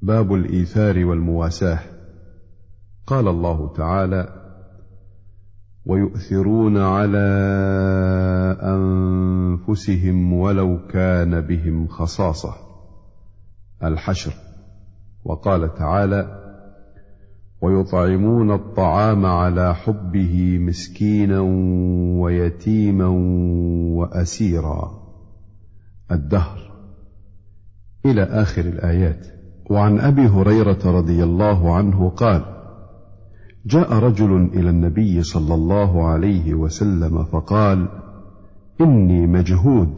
باب الإيثار والمواساة. قال الله تعالى: ويؤثرون على أنفسهم ولو كان بهم خصاصة، الحشر. وقال تعالى: ويطعمون الطعام على حبه مسكينا ويتيما وأسيرا، الدهر، إلى آخر الآيات. وعن أبي هريرة رضي الله عنه قال: جاء رجل إلى النبي صلى الله عليه وسلم فقال: إني مجهود،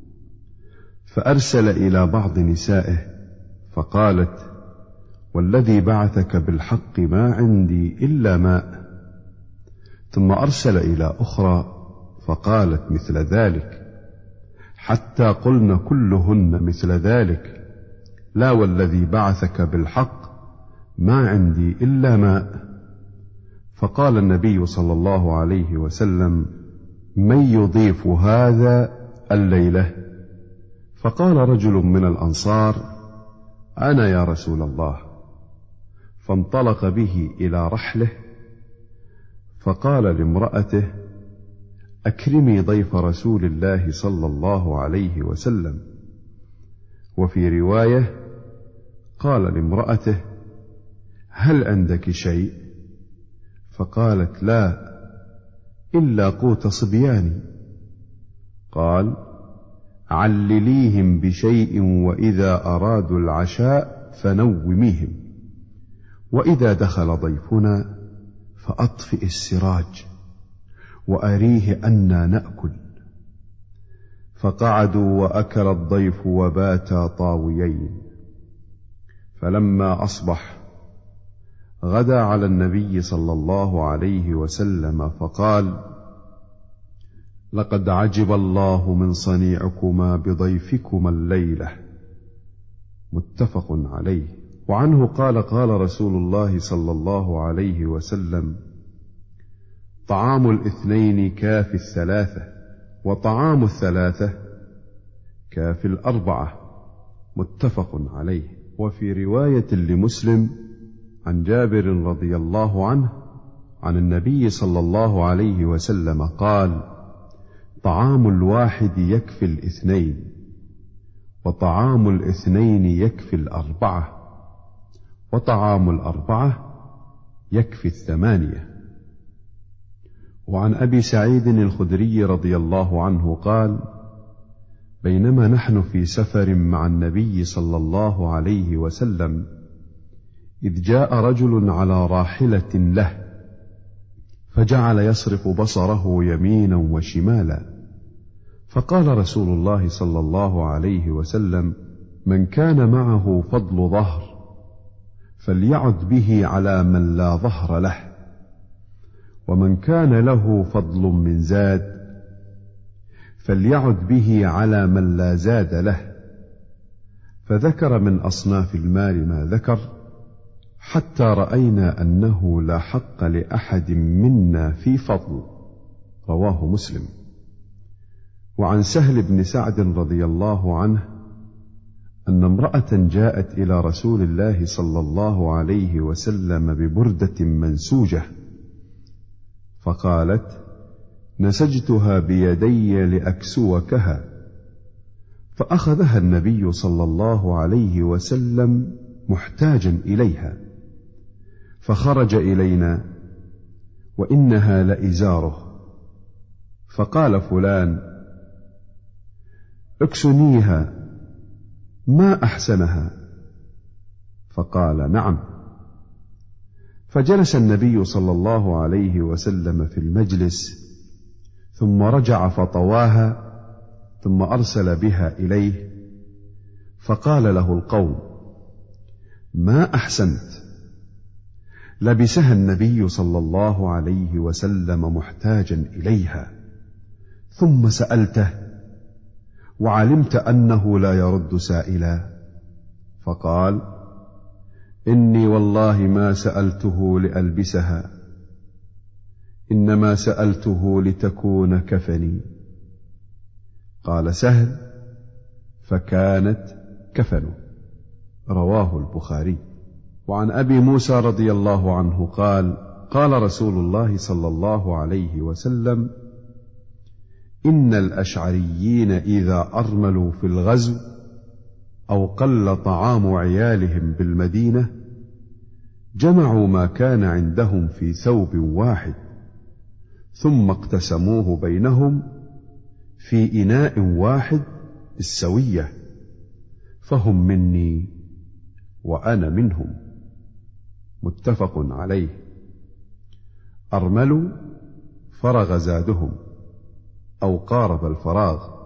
فأرسل إلى بعض نسائه فقالت: والذي بعثك بالحق ما عندي إلا ماء. ثم أرسل إلى أخرى فقالت مثل ذلك، حتى قلن كلهن مثل ذلك: لا والذي بعثك بالحق ما عندي إلا ماء. فقال النبي صلى الله عليه وسلم: من يضيف هذا الليلة؟ فقال رجل من الأنصار: أنا يا رسول الله. فانطلق به إلى رحله فقال لامرأته: أكرمي ضيف رسول الله صلى الله عليه وسلم. وفي رواية قال لامرأته: هل عندك شيء؟ فقالت: لا إلا قوت صبياني. قال: علليهم بشيء، وإذا أرادوا العشاء فنوميهم، وإذا دخل ضيفنا فأطفئ السراج وأريه أنا نأكل. فقعدوا وأكل الضيف وباتا طاويين. فلما أصبح غدا على النبي صلى الله عليه وسلم فقال: لقد عجب الله من صنيعكما بضيفكما الليلة، متفق عليه. وعنه قال: قال رسول الله صلى الله عليه وسلم: طعام الاثنين كافي الثلاثة، وطعام الثلاثة كافي الأربعة، متفق عليه. وفي رواية لمسلم عن جابر رضي الله عنه عن النبي صلى الله عليه وسلم قال: طعام الواحد يكفي الاثنين، وطعام الاثنين يكفي الأربعة، وطعام الأربعة يكفي الثمانية. وعن أبي سعيد الخدري رضي الله عنه قال: بينما نحن في سفر مع النبي صلى الله عليه وسلم، إذ جاء رجل على راحلة له، فجعل يصرف بصره يمينا وشمالا. فقال رسول الله صلى الله عليه وسلم: من كان معه فضل ظهر فليعد به على من لا ظهر له، ومن كان له فضل من زاد فليعد به على من لا زاد له. فذكر من أصناف المال ما ذكر، حتى رأينا أنه لا حق لأحد منا في فضل. رواه مسلم. وعن سهل بن سعد رضي الله عنه أن امرأة جاءت إلى رسول الله صلى الله عليه وسلم ببردة منسوجة، فقالت: نسجتها بيدي لأكسوكها. فأخذها النبي صلى الله عليه وسلم محتاجا إليها، فخرج إلينا وإنها لإزاره. فقال فلان: اكسنيها، ما أحسنها. فقال: نعم. فجلس النبي صلى الله عليه وسلم في المجلس، ثم رجع فطواها، ثم أرسل بها إليه، فقال له القوم: ما أحسنت. لبسها النبي صلى الله عليه وسلم محتاجا إليها، ثم سألته وعلمت أنه لا يرد سائلا. فقال: إني والله ما سألته لألبسها، إنما سألته لتكون كفني. قال سهل: فكانت كفنه. رواه البخاري. وعن أبي موسى رضي الله عنه قال: قال رسول الله صلى الله عليه وسلم: إن الأشعريين إذا أرملوا في الغزو أو قل طعام عيالهم بالمدينة جمعوا ما كان عندهم في ثوب واحد ثم اقتسموه بينهم في إناء واحد بالسوية، فهم مني وأنا منهم. متفق عليه. أرملوا فرغ زادهم أو قارب الفراغ،